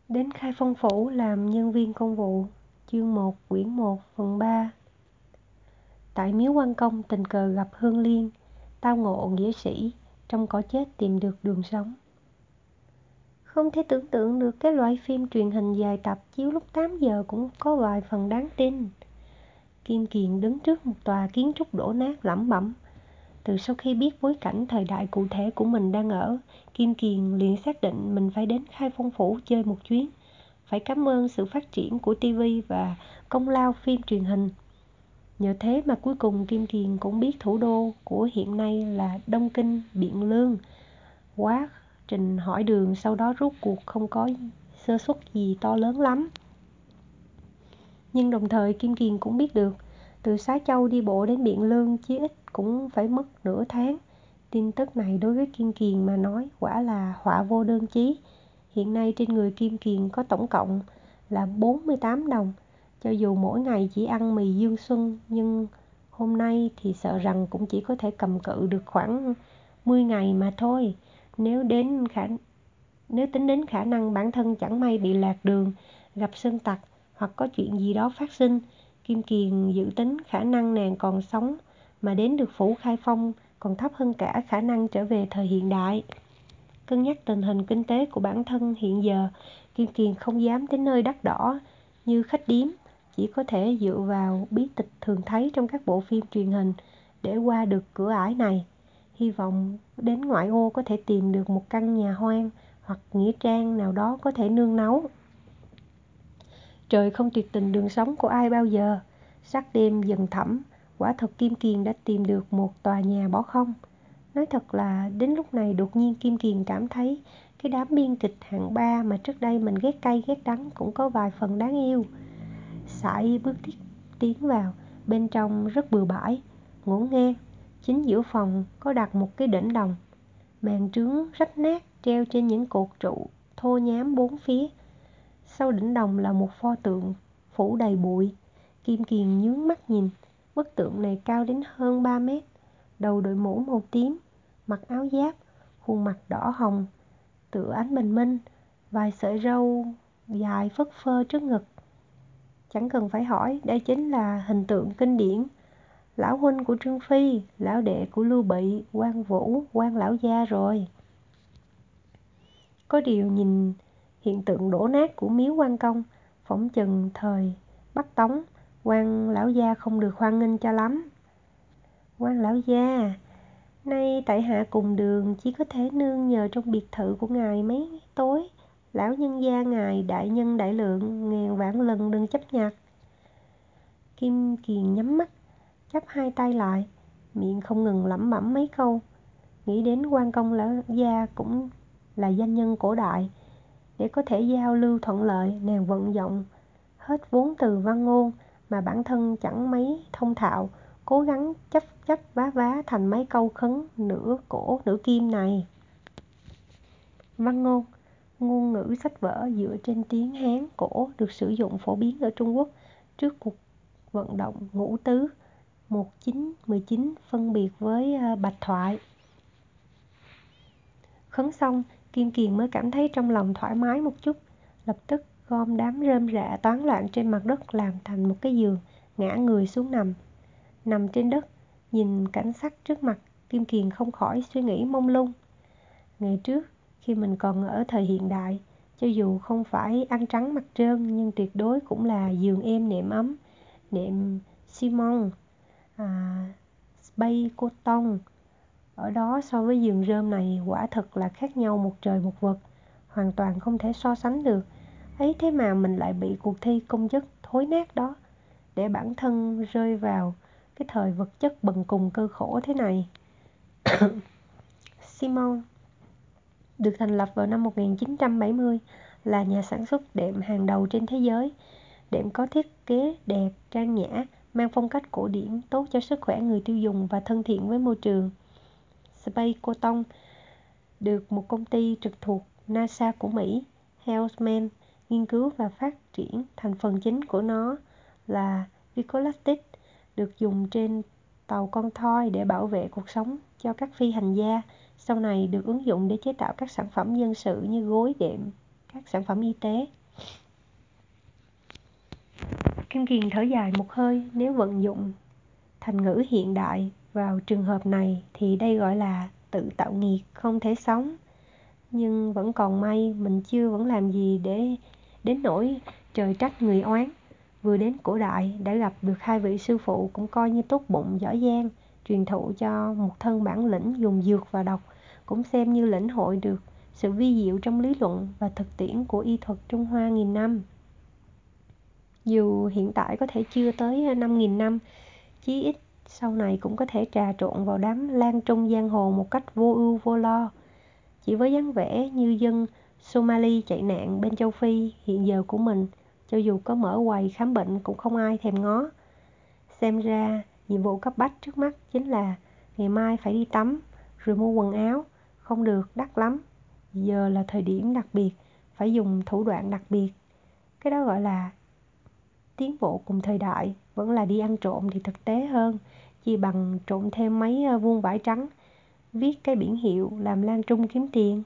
Đến Khai Phong Phủ làm nhân viên công vụ. Chương 1, quyển 1, phần 3. Tại miếu Quan Công tình cờ gặp Hương Liên, tao ngộ nghĩa sĩ, trong cõi chết tìm được đường sống. Không thể tưởng tượng được cái loại phim truyền hình dài tập chiếu lúc 8 giờ cũng có vài phần đáng tin. Kim Kiền đứng trước một tòa kiến trúc đổ nát lẩm bẩm. Từ sau khi biết bối cảnh thời đại cụ thể của mình đang ở, Kim Kiền liền xác định mình phải đến Khai Phong Phủ chơi một chuyến. Phải cảm ơn sự phát triển của TV và công lao phim truyền hình. Nhờ thế mà cuối cùng Kim Kiền cũng biết thủ đô của hiện nay là Đông Kinh, Biện Lương. Quá trình hỏi đường sau đó rốt cuộc không có sơ suất gì to lớn lắm. Nhưng đồng thời Kim Kiền cũng biết được, từ Xá Châu đi bộ đến Biện Lương chí ít cũng phải mất nửa tháng. Tin tức này đối với Kim Kiền mà nói quả là họa vô đơn chí. Hiện nay trên người Kim Kiền có tổng cộng là 48 đồng. Cho dù mỗi ngày chỉ ăn mì Dương Xuân, nhưng hôm nay thì sợ rằng cũng chỉ có thể cầm cự được khoảng 10 ngày mà thôi. Nếu tính đến khả năng bản thân chẳng may bị lạc đường, gặp sơn tặc hoặc có chuyện gì đó phát sinh, Kim Kiền dự tính khả năng nàng còn sống mà đến được phủ Khai Phong còn thấp hơn cả khả năng trở về thời hiện đại. Cân nhắc tình hình kinh tế của bản thân hiện giờ, Kim Kiền không dám đến nơi đắt đỏ như khách điếm, chỉ có thể dựa vào bí tịch thường thấy trong các bộ phim truyền hình để qua được cửa ải này. Hy vọng đến ngoại ô có thể tìm được một căn nhà hoang hoặc nghĩa trang nào đó có thể nương náu. Trời không tuyệt tình đường sống của ai bao giờ. Sắc đêm dần thẳm, quả thật Kim Kiền đã tìm được một tòa nhà bỏ không. Nói thật là đến lúc này đột nhiên Kim Kiền cảm thấy cái đám biên kịch hạng 3 mà trước đây mình ghét cay ghét đắng cũng có vài phần đáng yêu. Sải bước tiến vào, bên trong rất bừa bãi, ngổn ngang. Chính giữa phòng có đặt một cái đỉnh đồng, màn trướng rách nát treo trên những cột trụ thô nhám bốn phía. Sau đỉnh đồng là một pho tượng phủ đầy bụi. Kim Kiền nhướng mắt nhìn, bức tượng này cao đến hơn 3 mét, đầu đội mũ màu tím, mặc áo giáp, khuôn mặt đỏ hồng, tựa ánh bình minh, vài sợi râu dài phất phơ trước ngực. Chẳng cần phải hỏi, đây chính là hình tượng kinh điển. Lão huynh của Trương Phi, lão đệ của Lưu Bị, Quan Vũ, Quan lão gia rồi. Có điều nhìn hiện tượng đổ nát của miếu Quan Công, phỏng chừng thời Bắc Tống, Quan lão gia không được hoan nghênh cho lắm. Quan lão gia, nay tại hạ cùng đường chỉ có thể nương nhờ trong biệt thự của ngài mấy tối. Lão nhân gia ngài đại nhân đại lượng, ngàn vạn lần đừng chấp nhặt. Kim Kiền nhắm mắt, chắp hai tay lại, miệng không ngừng lẩm bẩm mấy câu. Nghĩ đến Quan Công lão gia cũng là danh nhân cổ đại, để có thể giao lưu thuận lợi, nàng vận dụng hết vốn từ văn ngôn mà bản thân chẳng mấy thông thạo, cố gắng chấp vá thành mấy câu khấn nửa cổ nửa kim này. Văn ngôn, ngôn ngữ sách vở dựa trên tiếng Hán cổ được sử dụng phổ biến ở Trung Quốc trước cuộc vận động ngũ tứ 1919 phân biệt với bạch thoại. Khấn xong, Kim Kiền mới cảm thấy trong lòng thoải mái một chút, lập tức gom đám rơm rạ toán loạn trên mặt đất làm thành một cái giường, ngã người xuống nằm. Nằm trên đất, nhìn cảnh sắc trước mặt, Kim Kiền không khỏi suy nghĩ mông lung. Ngày trước, khi mình còn ở thời hiện đại, cho dù không phải ăn trắng mặc trơn nhưng tuyệt đối cũng là giường êm nệm ấm, nệm xi măng, bay cô tông. Ở đó so với giường rơm này quả thật là khác nhau một trời một vực, hoàn toàn không thể so sánh được. Ấy thế mà mình lại bị cuộc thi công chức thối nát đó, để bản thân rơi vào cái thời vật chất bần cùng cơ khổ thế này. Simon được thành lập vào năm 1970, là nhà sản xuất đệm hàng đầu trên thế giới. Đệm có thiết kế đẹp, trang nhã, mang phong cách cổ điển, tốt cho sức khỏe người tiêu dùng và thân thiện với môi trường. Space Cotton được một công ty trực thuộc NASA của Mỹ, Hellman, nghiên cứu và phát triển. Thành phần chính của nó là Viscoelastic, được dùng trên tàu con thoi để bảo vệ cuộc sống cho các phi hành gia. Sau này được ứng dụng để chế tạo các sản phẩm dân sự như gối đệm, các sản phẩm y tế. Kim Kiền thở dài một hơi. Nếu vận dụng thành ngữ hiện đại vào trường hợp này thì đây gọi là tự tạo nghiệt, không thể sống. Nhưng vẫn còn may mình chưa vẫn làm gì để đến nỗi trời trách người oán. Vừa đến cổ đại đã gặp được hai vị sư phụ cũng coi như tốt bụng giỏi giang, truyền thụ cho một thân bản lĩnh dùng dược và độc, cũng xem như lĩnh hội được sự vi diệu trong lý luận và thực tiễn của y thuật Trung Hoa nghìn năm. Dù hiện tại có thể chưa tới 5.000 năm, chí ít sau này cũng có thể trà trộn vào đám lang trung giang hồ một cách vô ưu vô lo. Chỉ với dáng vẻ như dân Somali chạy nạn bên châu Phi hiện giờ của mình, cho dù có mở quầy khám bệnh cũng không ai thèm ngó. Xem ra nhiệm vụ cấp bách trước mắt chính là ngày mai phải đi tắm, rồi mua quần áo, không được đắt lắm. Giờ là thời điểm đặc biệt, phải dùng thủ đoạn đặc biệt. Cái đó gọi là tiến bộ cùng thời đại, vẫn là đi ăn trộm thì thực tế hơn, chỉ bằng trộn thêm mấy vuông vải trắng, viết cái biển hiệu làm lang trung kiếm tiền.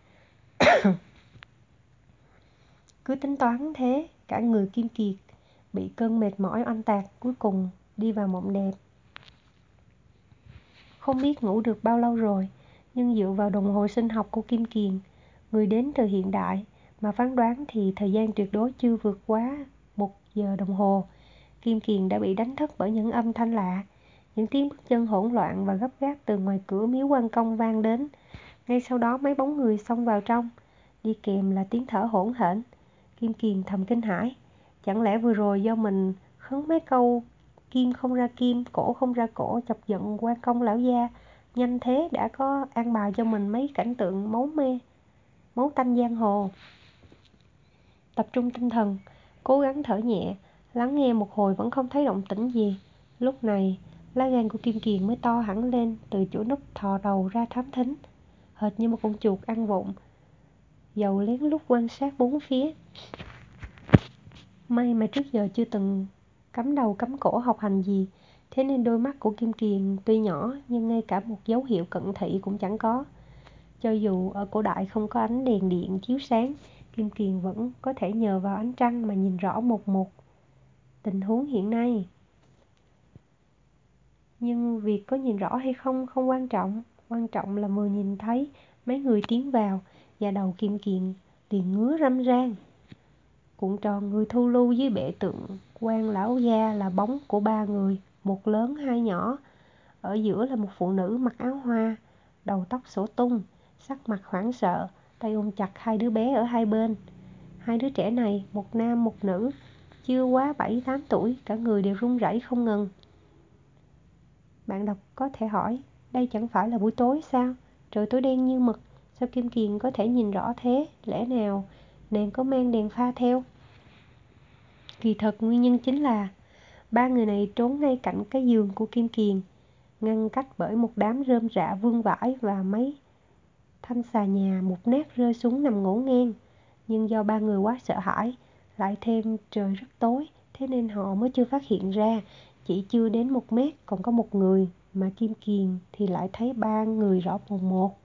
Cứ tính toán thế, cả người Kim Kiệt bị cơn mệt mỏi oanh tạc, cuối cùng đi vào mộng đẹp. Không biết ngủ được bao lâu rồi, nhưng dựa vào đồng hồ sinh học của Kim Kiền, người đến từ hiện đại, mà phán đoán thì thời gian tuyệt đối chưa vượt quá 1 giờ đồng hồ. Kim Kiền đã bị đánh thức bởi những âm thanh lạ, những tiếng bước chân hỗn loạn và gấp gáp từ ngoài cửa miếu Quan Công vang đến. Ngay sau đó mấy bóng người xông vào trong, đi kèm là tiếng thở hổn hển. Kim Kiền thầm kinh hãi, chẳng lẽ vừa rồi do mình khấn mấy câu kim không ra kim, cổ không ra cổ chọc giận Quan Công lão gia, nhanh thế đã có an bài cho mình mấy cảnh tượng máu tanh giang hồ. Tập trung tinh thần, cố gắng thở nhẹ, lắng nghe một hồi vẫn không thấy động tĩnh gì. Lúc này lá gan của Kim Kiền mới to hẳn lên, từ chỗ núp thò đầu ra thám thính, hệt như một con chuột ăn vụng, dầu lén lút quan sát bốn phía. May mà trước giờ chưa từng cắm đầu cắm cổ học hành gì, thế nên đôi mắt của Kim Kiền tuy nhỏ nhưng ngay cả một dấu hiệu cận thị cũng chẳng có. Cho dù ở cổ đại không có ánh đèn điện chiếu sáng, Kim Kiền vẫn có thể nhờ vào ánh trăng mà nhìn rõ một tình huống hiện nay. Nhưng việc có nhìn rõ hay không không quan trọng, quan trọng là vừa nhìn thấy mấy người tiến vào, và đầu Kim Kiền liền ngứa râm ran. Cuộn tròn người thu lưu dưới bệ tượng Quan lão gia là bóng của 3 người, một lớn hai nhỏ. Ở giữa là một phụ nữ mặc áo hoa, đầu tóc xõa tung, sắc mặt hoảng sợ, tay ôm chặt hai đứa bé ở hai bên. Hai đứa trẻ này, một nam một nữ, chưa quá 7-8 tuổi, cả người đều run rẩy không ngừng. Bạn đọc có thể hỏi, đây chẳng phải là buổi tối sao? Trời tối đen như mực, sao Kim Kiền có thể nhìn rõ thế? Lẽ nào nàng có mang đèn pha theo? Kỳ thật nguyên nhân chính là 3 người này trốn ngay cạnh cái giường của Kim Kiền, ngăn cách bởi một đám rơm rạ vương vãi và mấy thanh xà nhà mục nát rơi xuống nằm ngổn ngang. Nhưng do 3 người quá sợ hãi, lại thêm trời rất tối, thế nên họ mới chưa phát hiện ra. Chỉ chưa đến 1 mét còn có một người, mà Kim Kiền thì lại thấy 3 người rõ mồn một.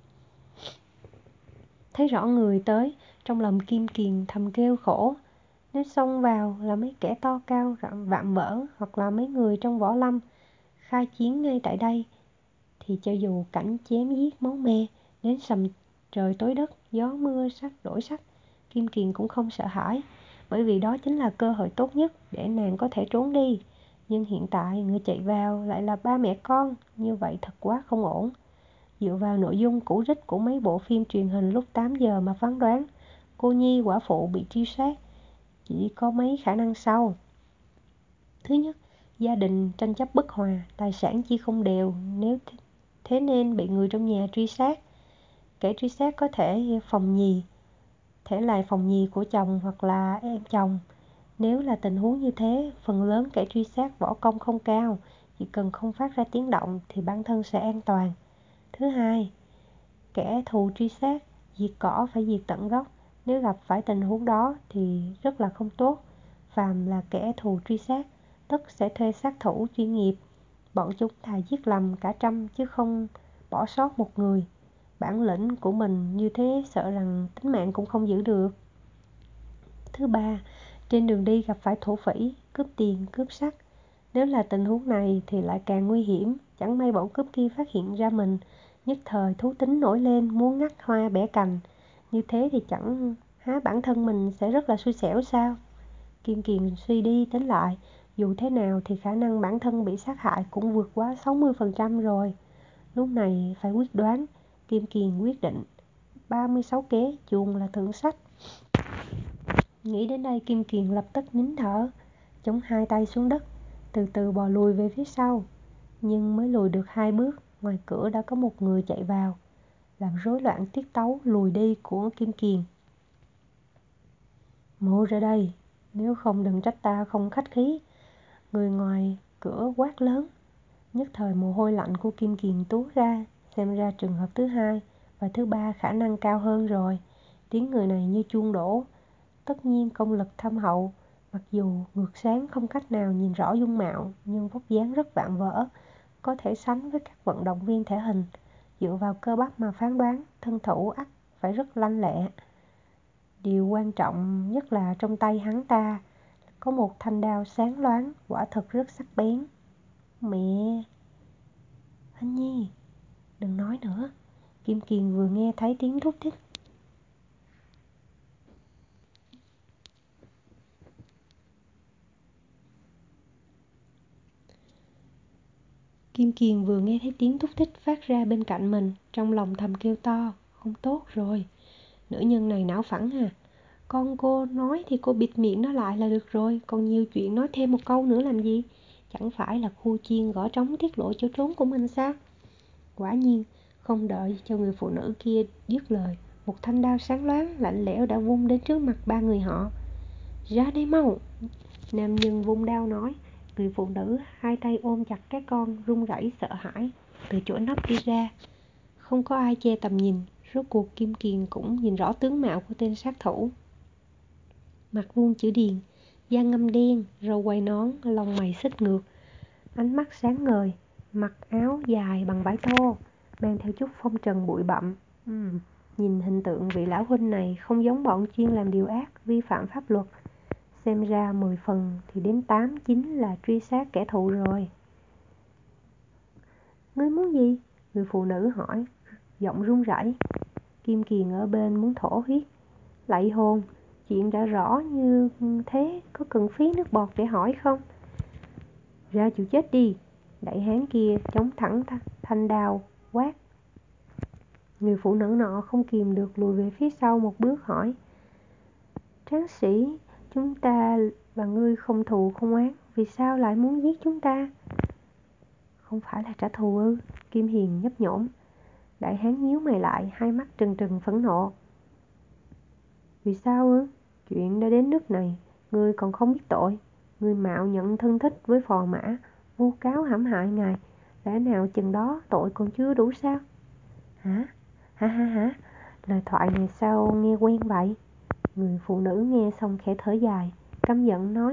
Thấy rõ người tới, trong lòng Kim Kiền thầm kêu khổ. Nếu xông vào là mấy kẻ to cao vạm vỡ, hoặc là mấy người trong võ lâm khai chiến ngay tại đây, thì cho dù cảnh chém giết máu me đến sầm trời tối đất, gió mưa sắc đổi sắc, Kim Kiền cũng không sợ hãi, bởi vì đó chính là cơ hội tốt nhất để nàng có thể trốn đi. Nhưng hiện tại người chạy vào lại là 3 mẹ con, như vậy thật quá không ổn. Dựa vào nội dung cũ rích của mấy bộ phim truyền hình lúc 8 giờ mà phán đoán, cô nhi quả phụ bị truy sát chỉ có mấy khả năng sau. Thứ nhất, gia đình tranh chấp bất hòa, tài sản chia không đều, thế nên bị người trong nhà truy sát. Kẻ truy sát có thể là phòng nhì của chồng hoặc là em chồng. Nếu là tình huống như thế, phần lớn kẻ truy sát võ công không cao, chỉ cần không phát ra tiếng động thì bản thân sẽ an toàn. Thứ hai, kẻ thù truy sát, diệt cỏ phải diệt tận gốc. Nếu gặp phải tình huống đó thì rất là không tốt. Phàm là kẻ thù truy sát, tất sẽ thuê sát thủ chuyên nghiệp. Bọn chúng thà giết lầm cả trăm chứ không bỏ sót một người. Bản lĩnh của mình như thế sợ rằng tính mạng cũng không giữ được. Thứ ba, Trên đường đi gặp phải thổ phỉ, cướp tiền, cướp sắt. Nếu là tình huống này thì lại càng nguy hiểm, chẳng may bọn cướp kia phát hiện ra mình, nhất thời thú tính nổi lên muốn ngắt hoa bẻ cành. Như thế thì chẳng há bản thân mình sẽ rất là xui xẻo sao? Kim Kiền suy đi tính lại, dù thế nào thì khả năng bản thân bị sát hại cũng vượt quá 60% rồi. Lúc này phải quyết đoán, Kim Kiền quyết định 36 kế chuồng là thượng sách. Nghĩ đến đây Kim Kiền lập tức nín thở, chống hai tay xuống đất, từ từ bò lùi về phía sau. Nhưng mới lùi được 2 bước, ngoài cửa đã có một người chạy vào, làm rối loạn tiết tấu lùi đi của Kim Kiền. Mau ra đây, nếu không đừng trách ta không khách khí. Người ngoài cửa quát lớn. Nhất thời mồ hôi lạnh của Kim Kiền túa ra, xem ra trường hợp thứ hai và thứ ba khả năng cao hơn rồi. Tiếng người này như chuông đổ. Tất nhiên công lực thâm hậu, mặc dù ngược sáng không cách nào nhìn rõ dung mạo, nhưng vóc dáng rất vạm vỡ, có thể sánh với các vận động viên thể hình. Dựa vào cơ bắp mà phán đoán, thân thủ ắt phải rất lanh lẹ. Điều quan trọng nhất là trong tay hắn ta có một thanh đao sáng loáng, quả thực rất sắc bén. Mẹ! Anh Nhi, đừng nói nữa. Kim Kiền vừa nghe thấy tiếng thúc thích. Kim Kiền vừa nghe thấy tiếng thúc thích phát ra bên cạnh mình, trong lòng thầm kêu to, không tốt rồi. Nữ nhân này não phẳng à. Con cô nói thì cô bịt miệng nó lại là được rồi, còn nhiều chuyện nói thêm một câu nữa làm gì? Chẳng phải là khu chiên gõ trống tiết lộ chỗ trốn của mình sao? Quả nhiên, không đợi cho người phụ nữ kia dứt lời, một thanh đao sáng loáng, lạnh lẽo đã vung đến trước mặt ba người họ. Ra đây mau! Nam nhân vung đao nói. Người phụ nữ hai tay ôm chặt các con, run rẩy sợ hãi, từ chỗ nấp đi ra. Không có ai che tầm nhìn, rốt cuộc Kim Kiền cũng nhìn rõ tướng mạo của tên sát thủ. Mặt vuông chữ điền, da ngăm đen, râu quai nón, lông mày xích ngược, ánh mắt sáng ngời, mặc áo dài bằng vải thô, mang theo chút phong trần bụi bặm. Nhìn hình tượng vị lão huynh này không giống bọn chuyên làm điều ác, vi phạm pháp luật. Xem ra 10 phần thì đến 8, 9 là truy sát kẻ thù rồi. Ngươi muốn gì? Người phụ nữ hỏi, giọng run rẩy. Kim Kiền ở bên muốn thổ huyết. Lạy hồn, chuyện đã rõ như thế, có cần phí nước bọt để hỏi không? Ra chịu chết đi. Đại hán kia chống thẳng thanh đao, quát. Người phụ nữ nọ không kìm được lùi về phía sau một bước hỏi. Tráng sĩ, chúng ta và ngươi không thù không oán, vì sao lại muốn giết chúng ta? Không phải là trả thù ư? Kim Hiền nhấp nhổm. Đại hán nhíu mày lại, hai mắt trừng trừng phẫn nộ. Vì sao ư? Chuyện đã đến nước này, ngươi còn không biết tội. Ngươi mạo nhận thân thích với phò mã, vu cáo hãm hại ngài. Lẽ nào chừng đó tội còn chưa đủ sao? Hả? Hả? Lời thoại này sao nghe quen vậy? Người phụ nữ nghe xong khẽ thở dài, căm giận nói.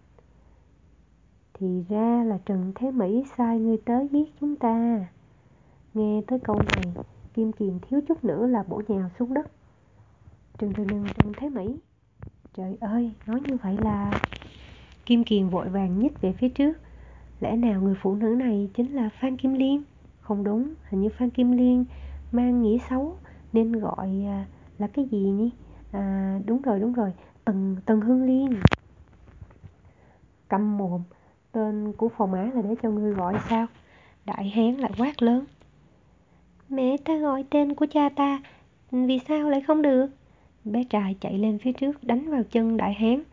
Thì ra là Trần Thế Mỹ sai ngươi tới giết chúng ta. Nghe tới câu này, Kim Kiền thiếu chút nữa là bổ nhào xuống đất. Trần Thế Mỹ. Trời ơi, nói như vậy là... Kim Kiền vội vàng nhích về phía trước. Lẽ nào người phụ nữ này chính là Phan Kim Liên? Không đúng, hình như Phan Kim Liên mang nghĩa xấu nên gọi là cái gì nhỉ? Đúng rồi, Tần Hương Liên. Câm mồm, tên của phò mã là để cho ngươi gọi sao? Đại hán lại quát lớn. Mẹ ta gọi tên của cha ta, vì sao lại không được? Bé trai chạy lên phía trước đánh vào chân đại hán.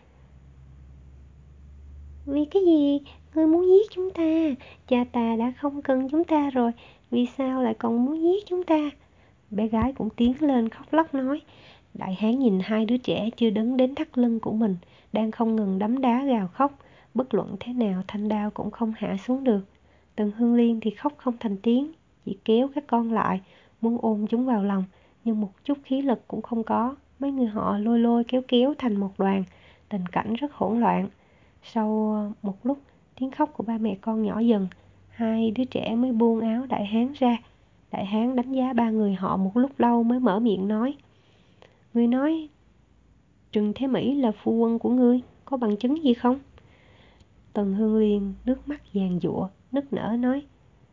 Vì cái gì? Ngươi muốn giết chúng ta? Cha ta đã không cần chúng ta rồi, vì sao lại còn muốn giết chúng ta? Bé gái cũng tiến lên khóc lóc nói. Đại hán nhìn hai đứa trẻ chưa đứng đến thắt lưng của mình, đang không ngừng đấm đá gào khóc. Bất luận thế nào thanh đao cũng không hạ xuống được. Tần Hương Liên thì khóc không thành tiếng, chỉ kéo các con lại, muốn ôm chúng vào lòng, nhưng một chút khí lực cũng không có. Mấy người họ lôi kéo thành một đoàn, tình cảnh rất hỗn loạn. Sau một lúc, tiếng khóc của ba mẹ con nhỏ dần, hai đứa trẻ mới buông áo đại hán ra. Đại hán đánh giá ba người họ một lúc lâu mới mở miệng nói. Ngươi nói Trừng Thế Mỹ là phu quân của ngươi, có bằng chứng gì không? Tần Hương Liên nước mắt giàn giụa, nức nở nói: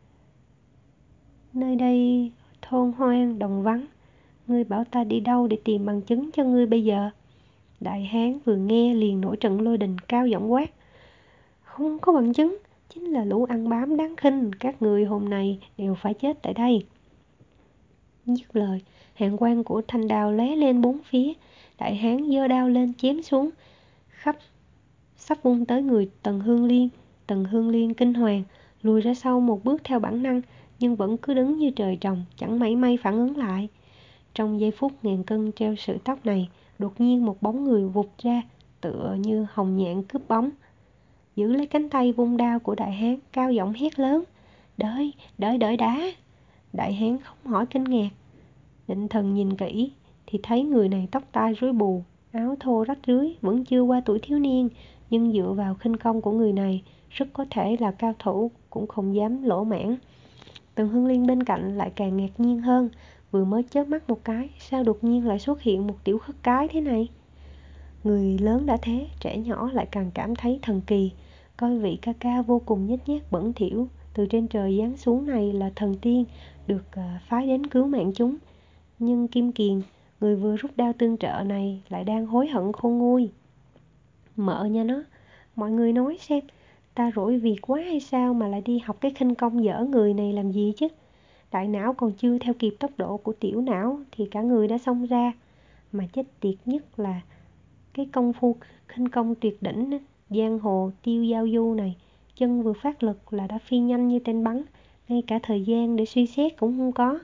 Nơi đây thôn hoang đồng vắng, ngươi bảo ta đi đâu để tìm bằng chứng cho ngươi bây giờ? Đại hán vừa nghe liền nổi trận lôi đình, cao giọng quát: Không có bằng chứng, chính là lũ ăn bám đáng khinh, các người hôm nay đều phải chết tại đây. Dứt lời, hàn quang của thanh đao lóe lên bốn phía, đại hán giơ đao lên chém xuống, sắp vung tới người Tần Hương Liên. Tần Hương Liên kinh hoàng, lùi ra sau một bước theo bản năng, nhưng vẫn cứ đứng như trời trồng, chẳng mảy may phản ứng lại. Trong giây phút ngàn cân treo sợi tóc này, đột nhiên một bóng người vụt ra, tựa như hồng nhạn cướp bóng, giữ lấy cánh tay vung đao của đại hán, cao giọng hét lớn: đợi đã. Đại hán không hỏi kinh ngạc, định thần nhìn kỹ thì thấy người này tóc tai rối bù, áo thô rách rưới, vẫn chưa qua tuổi thiếu niên, nhưng dựa vào khinh công của người này, rất có thể là cao thủ, cũng không dám lỗ mãng. Tần Hương Liên bên cạnh lại càng ngạc nhiên hơn, vừa mới chớp mắt một cái, sao đột nhiên lại xuất hiện một tiểu khất cái thế này? Người lớn đã thế, trẻ nhỏ lại càng cảm thấy thần kỳ, coi vị ca ca vô cùng nhếch nhác bẩn thỉu từ trên trời giáng xuống này là thần tiên, được phái đến cứu mạng chúng. Nhưng Kim Kiền, người vừa rút đao tương trợ này, lại đang hối hận khôn nguôi. Mợ nha nó, mọi người nói xem, ta rỗi việc quá hay sao mà lại đi học cái khinh công dở người này làm gì chứ? Đại não còn chưa theo kịp tốc độ của tiểu não thì cả người đã xông ra. Mà chết tiệt nhất là cái công phu khinh công tuyệt đỉnh giang hồ tiêu giao du này, chân vừa phát lực là đã phi nhanh như tên bắn, ngay cả thời gian để suy xét cũng không có.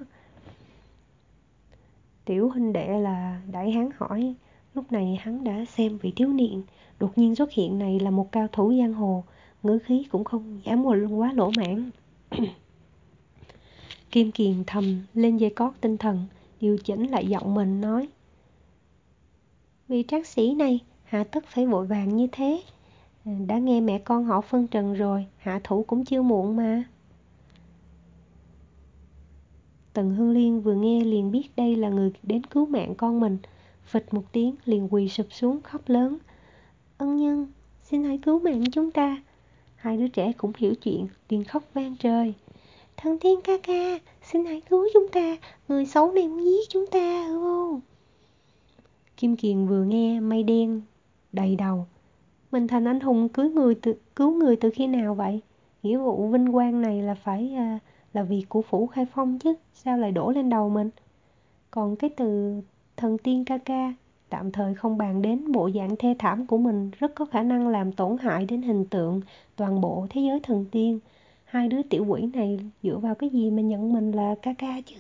Tiểu huynh đệ là đại hán hỏi. Lúc này hắn đã xem vị thiếu niên đột nhiên xuất hiện này là một cao thủ giang hồ, ngữ khí cũng không dám quá lỗ mãn. Kim Kiền thầm lên dây cót tinh thần, điều chỉnh lại giọng mình nói: Vị trác sĩ này hạ tất phải vội vàng như thế? Đã nghe mẹ con họ phân trần rồi, hạ thủ cũng chưa muộn mà. Tần Hương Liên vừa nghe liền biết đây là người đến cứu mạng con mình, phịch một tiếng liền quỳ sụp xuống khóc lớn: Ân nhân, xin hãy cứu mạng chúng ta. Hai đứa trẻ cũng hiểu chuyện, liền khóc vang trời: Thần tiên ca ca, xin hãy cứu chúng ta, người xấu này muốn giết chúng ta. Kim Kiền vừa nghe mây đen đầy đầu. Mình thành anh hùng cứu người từ khi nào vậy? Nghĩa vụ vinh quang này là phải là việc của phủ Khai Phong chứ, sao lại đổ lên đầu mình? Còn cái từ thần tiên ca ca, tạm thời không bàn đến, bộ dạng thê thảm của mình rất có khả năng làm tổn hại đến hình tượng toàn bộ thế giới thần tiên. Hai đứa tiểu quỷ này dựa vào cái gì mà nhận mình là ca ca chứ?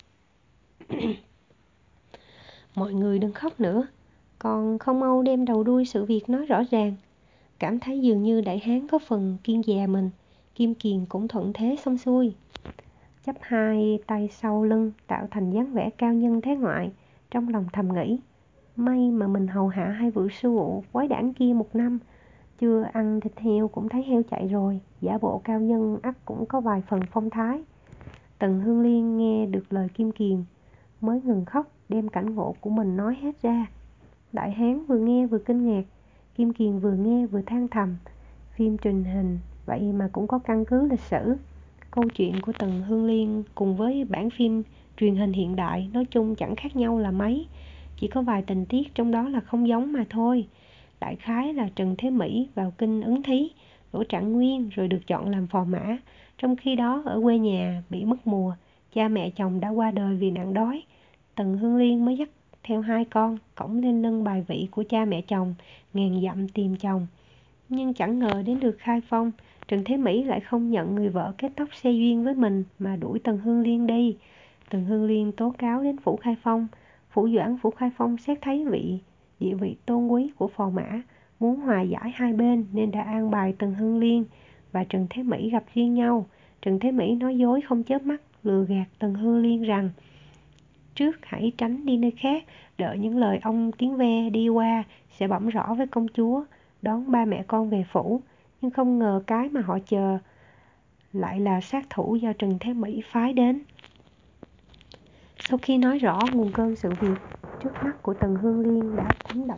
Mọi người đừng khóc nữa, còn không mau đem đầu đuôi sự việc nói rõ ràng. Cảm thấy dường như đại hán có phần kiêng dè mình, Kim Kiền cũng thuận thế xong xuôi, chắp hai tay sau lưng tạo thành dáng vẻ cao nhân thế ngoại, trong lòng thầm nghĩ: may mà mình hầu hạ hai vị sư phụ quái đản kia một năm, chưa ăn thịt heo cũng thấy heo chạy rồi, giả bộ cao nhân ắt cũng có vài phần phong thái. Tần Hương Liên nghe được lời Kim Kiền mới ngừng khóc, đem cảnh ngộ của mình nói hết ra. Đại hán vừa nghe vừa kinh ngạc, Kim Kiền vừa nghe vừa than thầm: phim truyền hình vậy mà cũng có căn cứ lịch sử. Câu chuyện của Tần Hương Liên cùng với bản phim truyền hình hiện đại nói chung chẳng khác nhau là mấy, chỉ có vài tình tiết trong đó là không giống mà thôi. Đại khái là Trần Thế Mỹ vào kinh ứng thí, Đỗ Trạng Nguyên rồi được chọn làm phò mã, trong khi đó ở quê nhà bị mất mùa, cha mẹ chồng đã qua đời vì nạn đói. Tần Hương Liên mới dắt theo hai con cõng lên lưng bài vị của cha mẹ chồng, ngàn dặm tìm chồng. Nhưng chẳng ngờ đến được Khai Phong, Trần Thế Mỹ lại không nhận người vợ kết tóc xe duyên với mình mà đuổi Tần Hương Liên đi. Tần Hương Liên tố cáo đến phủ Khai Phong. Phủ Doãn phủ Khai Phong xét thấy địa vị tôn quý của phò mã, muốn hòa giải hai bên nên đã an bài Tần Hương Liên và Trần Thế Mỹ gặp riêng nhau. Trần Thế Mỹ nói dối không chớp mắt, lừa gạt Tần Hương Liên rằng trước hãy tránh đi nơi khác, đợi những lời ông tiếng ve đi qua sẽ bẩm rõ với công chúa, đón ba mẹ con về phủ. Nhưng không ngờ cái mà họ chờ lại là sát thủ do Trần Thế Mỹ phái đến. Sau khi nói rõ nguồn cơn sự việc, Nước mắt của Tần Hương Liên đã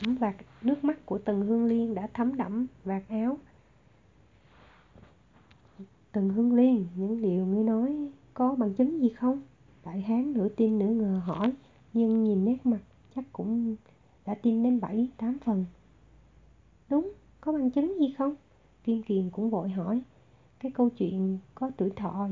thấm đẫm vạt áo. Tần Hương Liên, những điều ngươi nói có bằng chứng gì không? Đại hán nửa tin nửa ngờ hỏi, nhưng nhìn nét mặt chắc cũng đã tin đến 7-8 phần. Đúng, có bằng chứng gì không? Kim Kiền cũng vội hỏi. Cái câu chuyện có tuổi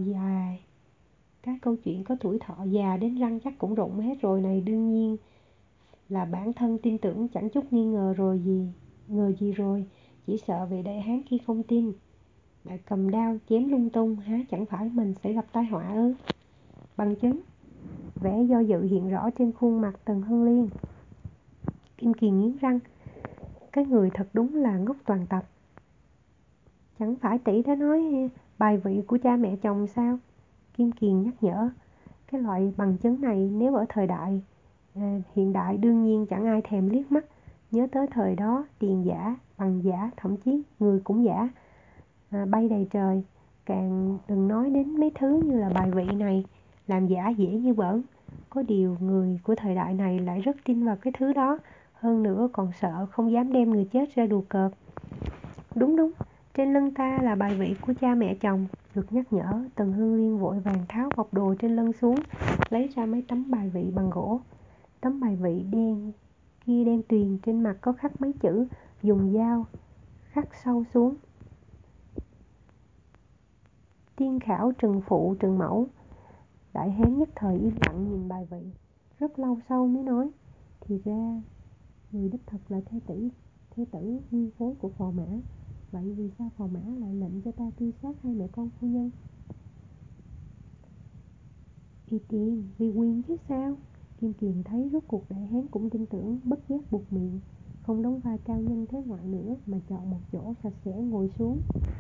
thọ già đến răng chắc cũng rụng hết rồi này, đương nhiên là bản thân tin tưởng chẳng chút nghi ngờ gì rồi, chỉ sợ vị đại hán kia không tin. Lại cầm đao chém lung tung, há chẳng phải mình sẽ gặp tai họa ư? Bằng chứng? Vẻ do dự hiện rõ trên khuôn mặt Tần Hương Liên. Kim Kiền nghiến răng, cái người thật đúng là ngốc toàn tập. Chẳng phải tỷ đã nói bài vị của cha mẹ chồng sao? Kim Kiền nhắc nhở. Cái loại bằng chứng này nếu ở thời đại hiện đại đương nhiên chẳng ai thèm liếc mắt. Nhớ tới thời đó tiền giả, bằng giả, thậm chí người cũng giả, bay đầy trời. Càng đừng nói đến mấy thứ như là bài vị này, làm giả dễ như bỡn. Có điều người của thời đại này lại rất tin vào cái thứ đó, hơn nữa còn sợ không dám đem người chết ra đùa cợt. Đúng, trên lưng ta là bài vị của cha mẹ chồng. Được nhắc nhở, Tần Hương Liên vội vàng tháo bọc đồ trên lưng xuống, lấy ra mấy tấm bài vị bằng gỗ. Tấm bài vị đen tuyền, trên mặt có khắc mấy chữ, dùng dao khắc sâu xuống. Tiên khảo trừng phụ trừng mẫu. Đại hán nhất thời im lặng nhìn bài vị, rất lâu sau mới nói, thì ra người đích thực là thê tử nguyên phối của phò mã. Vậy vì sao phò mã lại lệnh cho ta truy sát hai mẹ con phu nhân? Vì tiền, vì quyền chứ sao? Kim Kiền thấy rốt cuộc đại hán cũng tin tưởng, bất giác buột miệng, không đóng vai cao nhân thế ngoại nữa mà chọn một chỗ sạch sẽ ngồi xuống.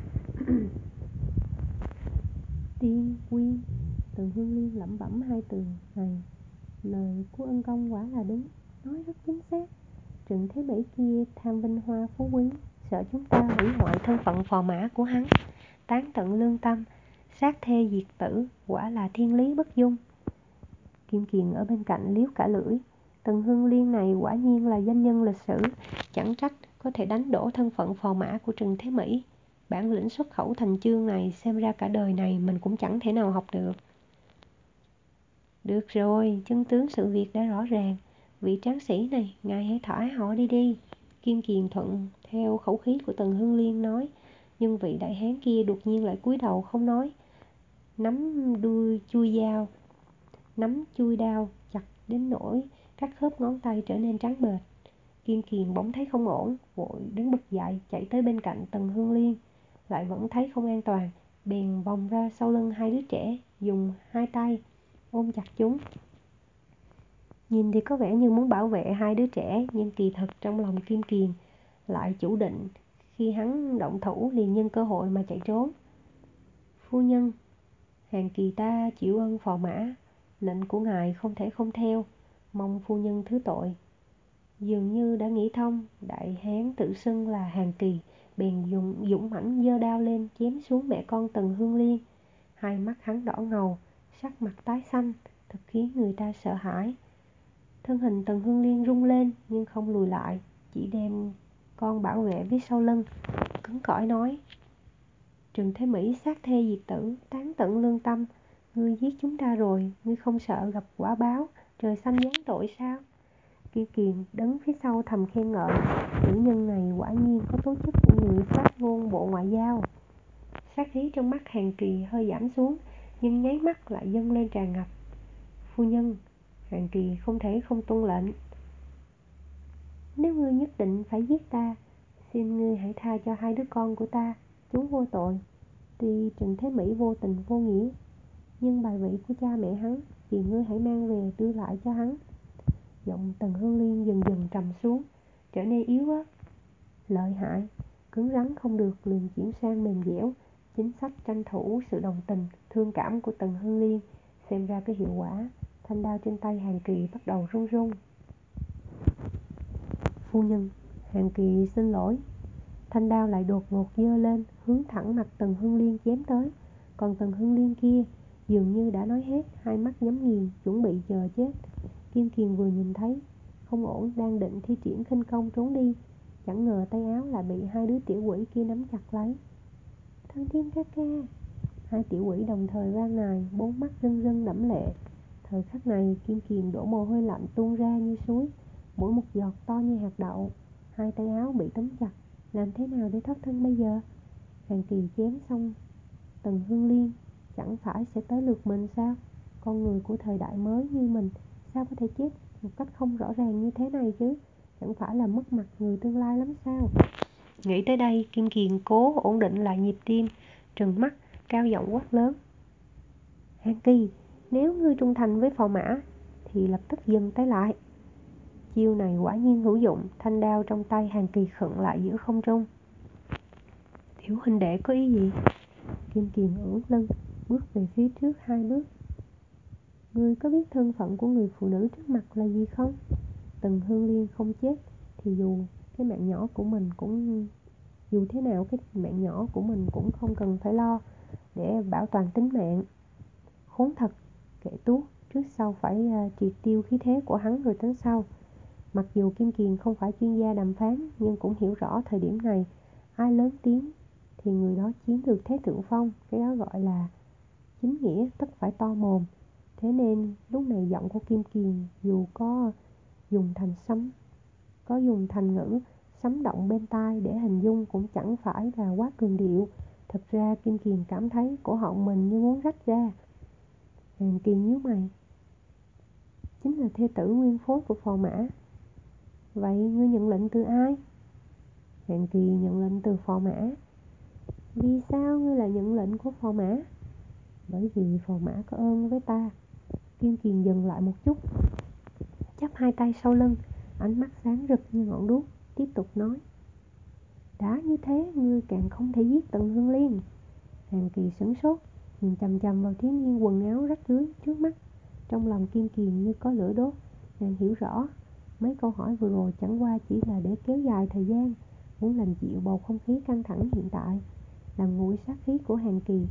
Tiên, quyên, Tần Hương Liên lẩm bẩm hai từ này. Lời của ân công quả là đúng, nói rất chính xác. Trừng Thế Mỹ kia tham vinh hoa phú quý, sợ chúng ta hủy hoại thân phận phò mã của hắn, tán tận lương tâm, sát thê diệt tử, quả là thiên lý bất dung. Kim Kiền ở bên cạnh liếu cả lưỡi. Tần Hương Liên này quả nhiên là danh nhân lịch sử, chẳng trách có thể đánh đổ thân phận phò mã của Trừng Thế Mỹ. Bản lĩnh xuất khẩu thành chương này xem ra cả đời này mình cũng chẳng thể nào học được. Được rồi, chân tướng sự việc đã rõ ràng. Vị tráng sĩ này, ngài hãy thả họ đi. Kim Kiền thuận theo khẩu khí của Tần Hương Liên nói, nhưng vị đại hán kia đột nhiên lại cúi đầu không nói, nắm chui đao chặt đến nỗi các khớp ngón tay trở nên trắng bệch. Kim Kiền bỗng thấy không ổn, vội đứng bật dậy chạy tới bên cạnh Tần Hương Liên, lại vẫn thấy không an toàn, bèn vòng ra sau lưng hai đứa trẻ, dùng hai tay ôm chặt chúng. Nhìn thì có vẻ như muốn bảo vệ hai đứa trẻ, nhưng kỳ thực trong lòng Kim Kiền lại chủ định khi hắn động thủ liền nhân cơ hội mà chạy trốn. Phu nhân, hàng kỳ ta chịu ơn phò mã, lệnh của ngài không thể không theo, mong phu nhân thứ tội. Dường như đã nghĩ thông, đại hán tự xưng là hàng kỳ, bèn dũng mãnh giơ đao lên chém xuống mẹ con Tần Hương Liên. Hai mắt hắn đỏ ngầu, sắc mặt tái xanh, thật khiến người ta sợ hãi. Thân hình Tần Hương Liên rung lên nhưng không lùi lại, chỉ đem con bảo vệ phía sau lưng, cứng cỏi nói: Trừng Thế Mỹ sát thê diệt tử, tán tận lương tâm, ngươi giết chúng ta rồi, ngươi không sợ gặp quả báo, trời xanh giáng tội sao? Kiều Kiền đứng phía sau thầm khen ngợi, nữ nhân này quả nhiên có tố chất của người phát ngôn bộ ngoại giao. Sát khí trong mắt Hàn Kỳ hơi giảm xuống, nhưng nháy mắt lại dâng lên tràn ngập. Phu nhân, Hàn Kỳ không thể không tuân lệnh. Nếu ngươi nhất định phải giết ta, xin ngươi hãy tha cho hai đứa con của ta, chúng vô tội. Tuy Trừng Thế Mỹ vô tình vô nghĩa, nhưng bài vị của cha mẹ hắn thì ngươi hãy mang về đưa lại cho hắn. Giọng Tần Hương Liên dần dần trầm xuống, trở nên yếu ớt. Lợi hại, cứng rắn không được liền chuyển sang mềm dẻo. Chính sách tranh thủ sự đồng tình, thương cảm của Tần Hương Liên xem ra cái hiệu quả. Thanh đao trên tay Hàn Kỳ bắt đầu run run. Phu nhân, Hàn Kỳ xin lỗi. Thanh đao lại đột ngột giơ lên, hướng thẳng mặt Tần Hương Liên chém tới. Còn Tần Hương Liên kia dường như đã nói hết, hai mắt nhắm nghiền, chuẩn bị chờ chết. Kim Kiền vừa nhìn thấy, không ổn, đang định thi triển khinh công trốn đi, chẳng ngờ tay áo lại bị hai đứa tiểu quỷ kia nắm chặt lấy. Thăng Thiên ca ca! Hai tiểu quỷ đồng thời van nài, bốn mắt rưng rưng đẫm lệ. Thời khắc này, Kim Kiền đổ mồ hôi lạnh tuôn ra như suối, mỗi một giọt to như hạt đậu. Hai tay áo bị tóm chặt, làm thế nào để thoát thân bây giờ? Hàn Kỳ chém xong Tần Hương Liên, chẳng phải sẽ tới lượt mình sao? Con người của thời đại mới như mình sao có thể chết một cách không rõ ràng như thế này chứ? Chẳng phải là mất mặt người tương lai lắm sao? Nghĩ tới đây, Kim Kiền cố ổn định lại nhịp tim, trừng mắt, cao giọng quát lớn. Hàn Kỳ, nếu ngươi trung thành với phò mã, thì lập tức dừng tay lại. Chiêu này quả nhiên hữu dụng, thanh đao trong tay Hàn Kỳ khựng lại giữa không trung. Tiểu huynh đệ có ý gì? Kim Kiền ưỡn lưng, bước về phía trước hai bước. Ngươi có biết thân phận của người phụ nữ trước mặt là gì không? Tần Hương Liên không chết, thì dù cái mạng nhỏ của mình cũng dù thế nào cái mạng nhỏ của mình cũng không cần phải lo để bảo toàn tính mạng. Khốn thật, kệ tuốt, trước sau phải triệt tiêu khí thế của hắn rồi tính sau. Mặc dù Kim Kiền không phải chuyên gia đàm phán, nhưng cũng hiểu rõ thời điểm này ai lớn tiếng thì người đó chiếm được thế thượng phong. Cái đó gọi là chính nghĩa tất phải to mồm. Thế nên lúc này giọng của Kim Kiền dù có dùng thành ngữ sấm động bên tai để hình dung cũng chẳng phải là quá cường điệu. Thật ra Kim Kiền cảm thấy cổ họng mình như muốn rách ra. Hàn Kỳ nhíu mày. Chính là thê tử nguyên phối của phò mã. Vậy ngươi nhận lệnh từ ai? Hàn Kỳ nhận lệnh từ phò mã. Vì sao ngươi lại nhận lệnh của phò mã? Bởi vì phò mã có ơn với ta. Kim Kiền dừng lại một chút, chắp hai tay sau lưng, ánh mắt sáng rực như ngọn đuốc, tiếp tục nói. Đã như thế, ngươi càng không thể giết Tần Hương Liên. Hàn Kỳ sửng sốt, nhìn chằm chằm vào thiếu niên quần áo rách rưới trước mắt. Trong lòng Kim Kiền như có lửa đốt. Nàng hiểu rõ, mấy câu hỏi vừa rồi chẳng qua chỉ là để kéo dài thời gian, muốn làm dịu bầu không khí căng thẳng hiện tại, làm nguội sát khí của Hàn Kỳ.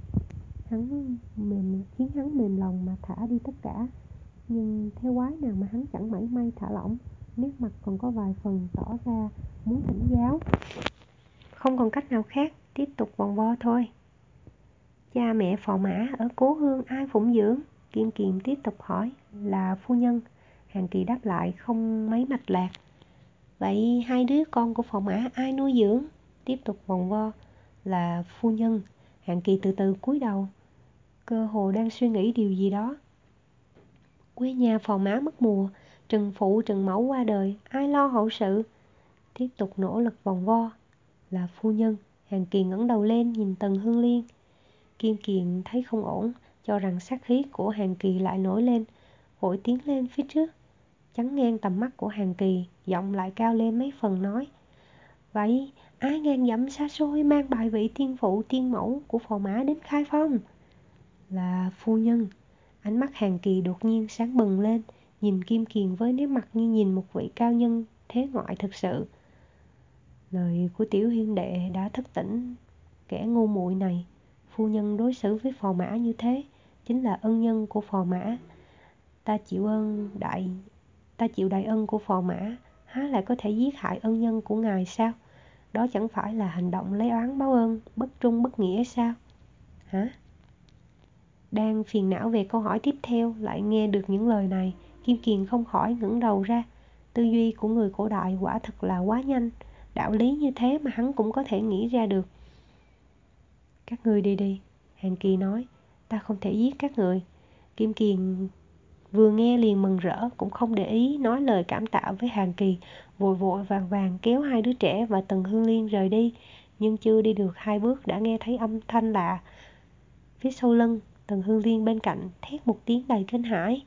Khiến hắn mềm lòng mà thả đi tất cả. Nhưng theo quái nào mà hắn chẳng mảy may thả lỏng, nét mặt còn có vài phần tỏ ra muốn thỉnh giáo. Không còn cách nào khác, tiếp tục vòng vo thôi. Cha mẹ phò mã ở cố hương ai phụng dưỡng? Kim Kiền tiếp tục hỏi. Là phu nhân. Hàn Kỳ đáp lại không mấy mạch lạc. Vậy hai đứa con của phò mã ai nuôi dưỡng? Tiếp tục vòng vo. Là phu nhân. Hàn Kỳ từ từ cúi đầu, cơ hồ đang suy nghĩ điều gì đó. Quê nhà phò mã mất mùa, trừng phụ trừng mẫu qua đời, ai lo hậu sự? Tiếp tục nỗ lực vòng vo. Là phu nhân. Hàn Kỳ ngẩng đầu lên nhìn Tần Hương Liên. Kim Kiền thấy không ổn, cho rằng sát khí của Hàn Kỳ lại nổi lên, vội tiến lên phía trước, chắn ngang tầm mắt của Hàn Kỳ, giọng lại cao lên mấy phần nói. Vậy ai ngàn dặm xa xôi mang bài vị tiên phụ tiên mẫu của phò mã đến khai phong? Là phu nhân. Ánh mắt Hàn Kỳ đột nhiên sáng bừng lên, nhìn Kim Kiền với nét mặt như nhìn một vị cao nhân thế ngoại thực sự. Lời của tiểu huynh đệ đã thức tỉnh kẻ ngu muội này. Phu nhân đối xử với phò mã như thế, chính là ân nhân của phò mã. Ta chịu đại ân của phò mã, há lại có thể giết hại ân nhân của ngài sao? Đó chẳng phải là hành động lấy oán báo ơn, bất trung bất nghĩa sao? Hả? Đang phiền não về câu hỏi tiếp theo, lại nghe được những lời này, Kim Kiền không khỏi ngẩng đầu ra. Tư duy của người cổ đại quả thật là quá nhanh, đạo lý như thế mà hắn cũng có thể nghĩ ra được. Các ngươi đi đi, Hàn Kỳ nói, ta không thể giết các người. Kim Kiền vừa nghe liền mừng rỡ, cũng không để ý nói lời cảm tạ với Hàn Kỳ, vội vội vàng vàng kéo hai đứa trẻ và Tần Hương Liên rời đi. Nhưng chưa đi được 2 bước đã nghe thấy âm thanh lạ phía sau lưng. Tần Hương Liên bên cạnh thét một tiếng đầy kinh hãi.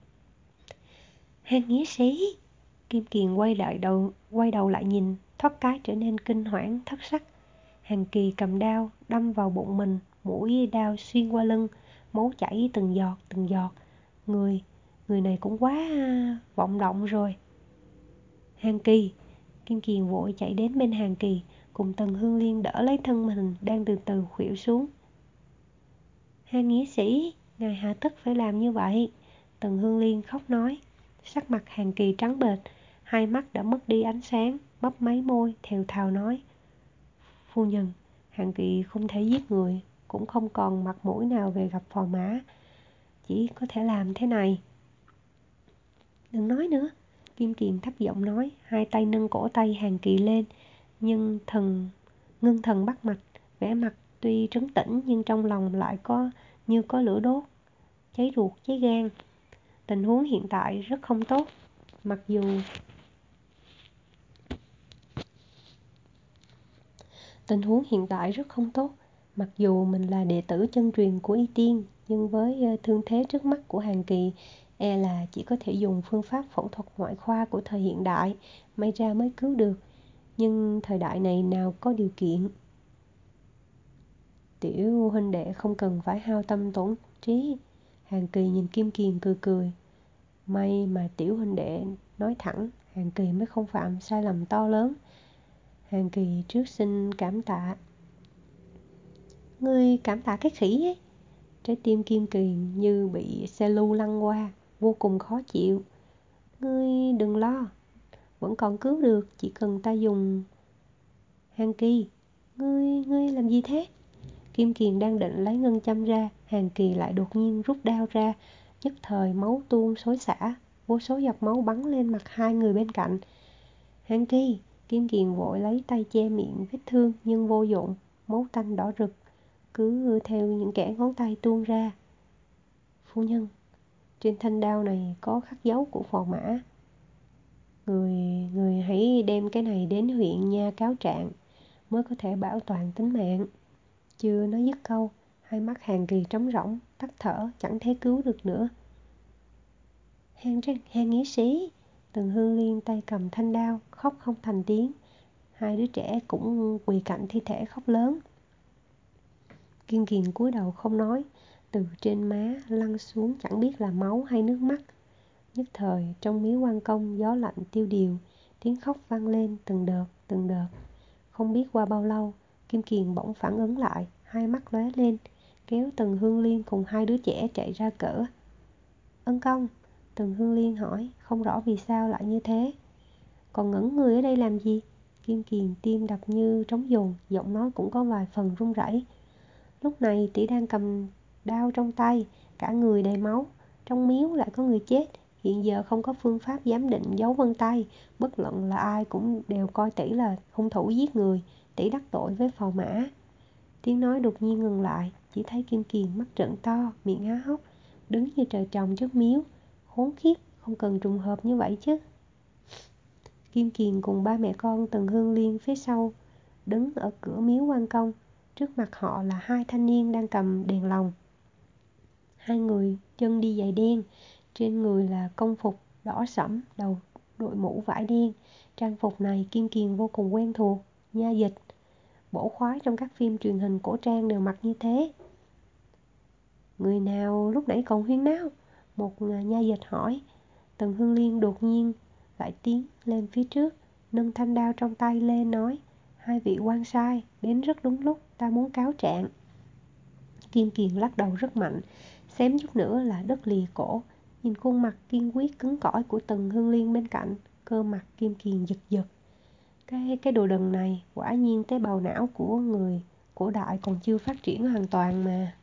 Hàn nghĩa sĩ! Kim Kiền quay đầu lại nhìn, thoát cái trở nên kinh hoảng thất sắc. Hàn Kỳ cầm đao đâm vào bụng mình, mũi đao xuyên qua lưng, máu chảy từng giọt. Người này cũng quá vọng động rồi. Hàn Kỳ! Kim Kiền vội chạy đến bên Hàn Kỳ, cùng Tần Hương Liên đỡ lấy thân mình đang từ từ khuỵu xuống. Hàn nghĩa sĩ, ngài hà tất phải làm như vậy? Tần Hương Liên khóc nói. Sắc mặt Hàn Kỳ trắng bệch, hai mắt đã mất đi ánh sáng, mấp máy môi, thều thào nói: Phu nhân, Hàn Kỳ không thể giết người, cũng không còn mặt mũi nào về gặp phò mã, chỉ có thể làm thế này. Đừng nói nữa, Kim Kiền thấp giọng nói, hai tay nâng cổ tay Hàn Kỳ lên, nhưng ngưng thần bắt mạch, vẻ mặt tuy trấn tĩnh nhưng trong lòng lại như có lửa đốt, cháy ruột cháy gan. Tình huống hiện tại rất không tốt, mặc dù mình là đệ tử chân truyền của Y Tiên, nhưng với thương thế trước mắt của Hàn Kỳ, e là chỉ có thể dùng phương pháp phẫu thuật ngoại khoa của thời hiện đại, may ra mới cứu được. Nhưng thời đại này nào có điều kiện. Tiểu huynh đệ không cần phải hao tâm tổn trí. Hàn Kỳ nhìn Kim Kiền cười cười. May mà tiểu huynh đệ nói thẳng, Hàn Kỳ mới không phạm sai lầm to lớn. Hàn Kỳ trước xin cảm tạ. Ngươi cảm tạ cái khỉ ấy. Trái tim Kim Kiền như bị xe lu lăn qua, vô cùng khó chịu. Ngươi đừng lo, vẫn còn cứu được, chỉ cần ta dùng. Hàn Kỳ, ngươi làm gì thế? Kim Kiền đang định lấy ngân châm ra, Hàn Kỳ lại đột nhiên rút đao ra, nhất thời máu tuôn xối xả, vô số giọt máu bắn lên mặt hai người bên cạnh. Hàn Kỳ, Kim Kiền vội lấy tay che miệng vết thương nhưng vô dụng, máu tanh đỏ rực, cứ theo những kẽ ngón tay tuôn ra. Phu nhân, trên thanh đao này có khắc dấu của phò mã. Người hãy đem cái này đến huyện nha cáo trạng, mới có thể bảo toàn tính mạng. Chưa nói dứt câu, hai mắt Hàn Kỳ trống rỗng, tắt thở, chẳng thể cứu được nữa. Hàn nghĩa sĩ, Tần Hương Liên tay cầm thanh đao, khóc không thành tiếng. Hai đứa trẻ cũng quỳ cạnh thi thể khóc lớn. Kim Kiền cúi đầu không nói, từ trên má lăn xuống chẳng biết là máu hay nước mắt. Nhất thời trong miếu quan công gió lạnh tiêu điều, tiếng khóc vang lên từng đợt. Không biết qua bao lâu, Kim Kiền bỗng phản ứng lại, hai mắt lóe lên, kéo Tần Hương Liên cùng hai đứa trẻ chạy ra cửa. Ân công, Tần Hương Liên hỏi, không rõ vì sao lại như thế. Còn ngẩn người ở đây làm gì? Kim Kiền tim đập như trống dồn, giọng nói cũng có vài phần run rẩy. Lúc này tỷ đang cầm đao trong tay, cả người đầy máu, trong miếu lại có người chết. Hiện giờ không có phương pháp giám định dấu vân tay, bất luận là ai cũng đều coi tỷ là hung thủ giết người, tỷ đắc tội với phò mã. Tiếng nói đột nhiên ngừng lại, chỉ thấy Kim Kiền mắt trợn to, miệng há hốc, đứng như trời trồng trước miếu. Khốn khiếp, không cần trùng hợp như vậy chứ. Kim Kiền cùng ba mẹ con Tần Hương Liên phía sau, đứng ở cửa miếu quan công. Trước mặt họ là hai thanh niên đang cầm đèn lồng. Hai người chân đi giày đen, trên người là công phục đỏ sẫm, đầu đội mũ vải đen. Trang phục này Kim Kiền vô cùng quen thuộc, nha dịch, bổ khoái trong các phim truyền hình cổ trang đều mặc như thế. Người nào lúc nãy còn huyên náo? Một nha dịch hỏi. Tần Hương Liên đột nhiên lại tiến lên phía trước, nâng thanh đao trong tay lên nói: Hai vị quan sai, đến rất đúng lúc, ta muốn cáo trạng. Kim Kiền lắc đầu rất mạnh, xém chút nữa là đứt lìa cổ. Nhìn khuôn mặt kiên quyết cứng cỏi của Tần Hương Liên bên cạnh, cơ mặt Kim Kiền giật giật. Cái đồ đần này, quả nhiên tế bào não của người cổ đại còn chưa phát triển hoàn toàn mà.